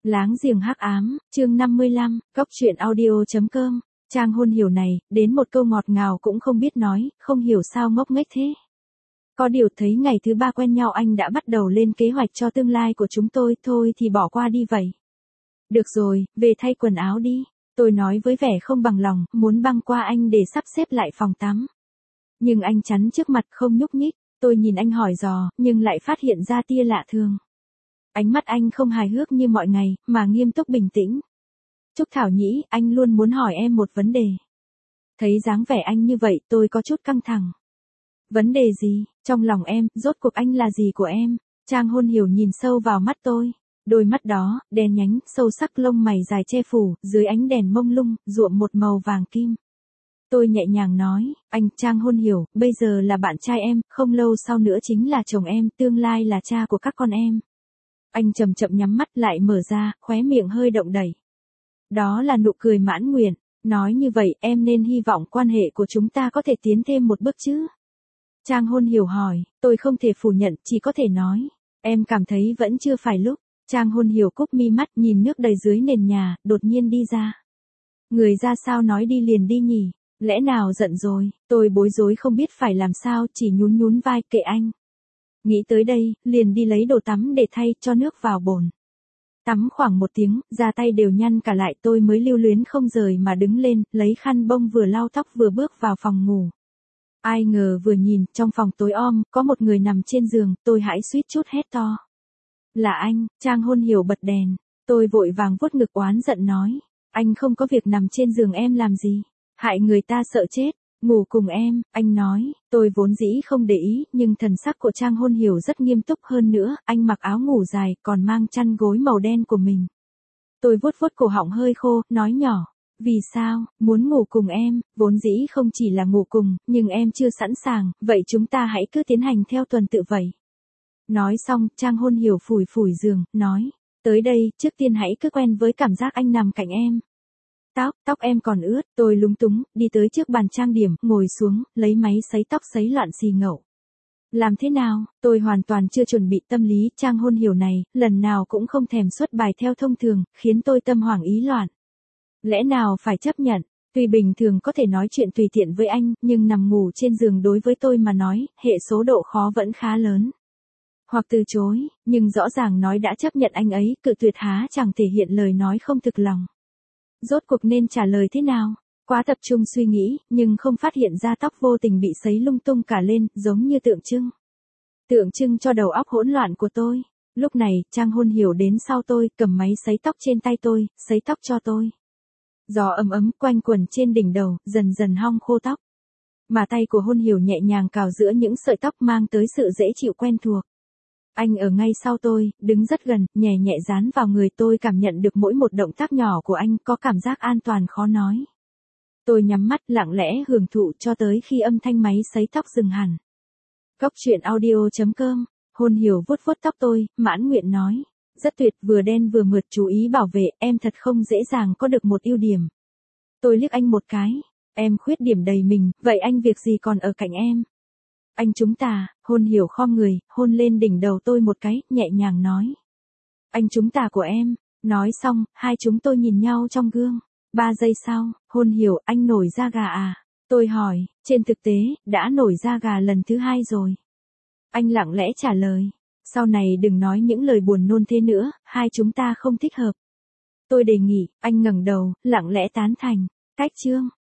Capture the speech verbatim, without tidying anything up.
Láng giềng hắc ám, chương năm mươi lăm, cốc truyện audio.com, Trang Hôn Hiểu này, đến một câu ngọt ngào cũng không biết nói, không hiểu sao ngốc nghếch thế. Có điều thấy ngày thứ ba quen nhau anh đã bắt đầu lên kế hoạch cho tương lai của chúng tôi, thôi thì bỏ qua đi vậy. Được rồi, về thay quần áo đi, tôi nói với vẻ không bằng lòng, muốn băng qua anh để sắp xếp lại phòng tắm. Nhưng anh chắn trước mặt không nhúc nhích, tôi nhìn anh hỏi dò, nhưng lại phát hiện ra tia lạ thường. Ánh mắt anh không hài hước như mọi ngày, mà nghiêm túc bình tĩnh. Trúc Thảo nhĩ, anh luôn muốn hỏi em một vấn đề. Thấy dáng vẻ anh như vậy, tôi có chút căng thẳng. Vấn đề gì? Trong lòng em, rốt cuộc anh là gì của em? Trang Hôn Hiểu nhìn sâu vào mắt tôi. Đôi mắt đó, đen nhánh, sâu sắc, lông mày dài che phủ, dưới ánh đèn mông lung, nhuộm một màu vàng kim. Tôi nhẹ nhàng nói, anh Trang Hôn Hiểu, bây giờ là bạn trai em, không lâu sau nữa chính là chồng em, tương lai là cha của các con em. Anh chậm chậm nhắm mắt lại mở ra, khóe miệng hơi động đẩy. Đó là nụ cười mãn nguyện, nói như vậy em nên hy vọng quan hệ của chúng ta có thể tiến thêm một bước chứ. Trang Hôn Hiểu hỏi, tôi không thể phủ nhận, chỉ có thể nói, em cảm thấy vẫn chưa phải lúc. Trang Hôn Hiểu cúp mi mắt nhìn nước đầy dưới nền nhà, đột nhiên đi ra. Người ra sao nói đi liền đi nhỉ, lẽ nào giận rồi, tôi bối rối không biết phải làm sao, chỉ nhún nhún vai kệ anh. Nghĩ tới đây, liền đi lấy đồ tắm để thay, cho nước vào bồn. Tắm khoảng một tiếng, da tay đều nhăn cả lại, tôi mới lưu luyến không rời mà đứng lên, lấy khăn bông vừa lau tóc vừa bước vào phòng ngủ. Ai ngờ vừa nhìn, trong phòng tối om, có một người nằm trên giường, tôi hãi suýt chút hét to. Là anh, Trang Hôn Hiểu bật đèn, tôi vội vàng vuốt ngực oán giận nói. Anh không có việc nằm trên giường em làm gì, hại người ta sợ chết. Ngủ cùng em, anh nói, tôi vốn dĩ không để ý, nhưng thần sắc của Trang Hôn Hiểu rất nghiêm túc hơn nữa, anh mặc áo ngủ dài, còn mang chăn gối màu đen của mình. Tôi vuốt vuốt cổ họng hơi khô, nói nhỏ, vì sao, muốn ngủ cùng em, vốn dĩ không chỉ là ngủ cùng, nhưng em chưa sẵn sàng, vậy chúng ta hãy cứ tiến hành theo tuần tự vậy. Nói xong, Trang Hôn Hiểu phủi phủi giường, nói, tới đây, trước tiên hãy cứ quen với cảm giác anh nằm cạnh em. Tóc, tóc em còn ướt, tôi lúng túng, đi tới trước bàn trang điểm, ngồi xuống, lấy máy sấy tóc sấy loạn xì ngậu. Làm thế nào, tôi hoàn toàn chưa chuẩn bị tâm lý, Trang Hôn Hiểu này, lần nào cũng không thèm xuất bài theo thông thường, khiến tôi tâm hoảng ý loạn. Lẽ nào phải chấp nhận, tuy bình thường có thể nói chuyện tùy tiện với anh, nhưng nằm ngủ trên giường đối với tôi mà nói, hệ số độ khó vẫn khá lớn. Hoặc từ chối, nhưng rõ ràng nói đã chấp nhận anh ấy, cự tuyệt há chẳng thể hiện lời nói không thực lòng. Rốt cuộc nên trả lời thế nào? Quá tập trung suy nghĩ, nhưng không phát hiện ra tóc vô tình bị sấy lung tung cả lên, giống như tượng trưng. Tượng trưng cho đầu óc hỗn loạn của tôi. Lúc này, Trang Hôn Hiểu đến sau tôi, cầm máy sấy tóc trên tay tôi, sấy tóc cho tôi. Gió ấm ấm quanh quẩn trên đỉnh đầu, dần dần hong khô tóc. Mà tay của Hôn Hiểu nhẹ nhàng cào giữa những sợi tóc mang tới sự dễ chịu quen thuộc. Anh ở ngay sau tôi, đứng rất gần, nhẹ nhẹ dán vào người tôi, cảm nhận được mỗi một động tác nhỏ của anh, có cảm giác an toàn khó nói. Tôi nhắm mắt lặng lẽ hưởng thụ cho tới khi âm thanh máy sấy tóc dừng hẳn. Cốc truyện audio.com, Hôn Hiểu vuốt vuốt tóc tôi, mãn nguyện nói. Rất tuyệt, vừa đen vừa mượt, chú ý bảo vệ, em thật không dễ dàng có được một ưu điểm. Tôi liếc anh một cái, em khuyết điểm đầy mình, vậy anh việc gì còn ở cạnh em? Anh chúng ta, Hôn Hiểu khom người, hôn lên đỉnh đầu tôi một cái, nhẹ nhàng nói. Anh chúng ta của em, nói xong, hai chúng tôi nhìn nhau trong gương. Ba giây sau, Hôn Hiểu, anh nổi da gà à? Tôi hỏi, trên thực tế, đã nổi da gà lần thứ hai rồi. Anh lặng lẽ trả lời, sau này đừng nói những lời buồn nôn thế nữa, hai chúng ta không thích hợp. Tôi đề nghị, anh ngẩng đầu, lặng lẽ tán thành, cách chương.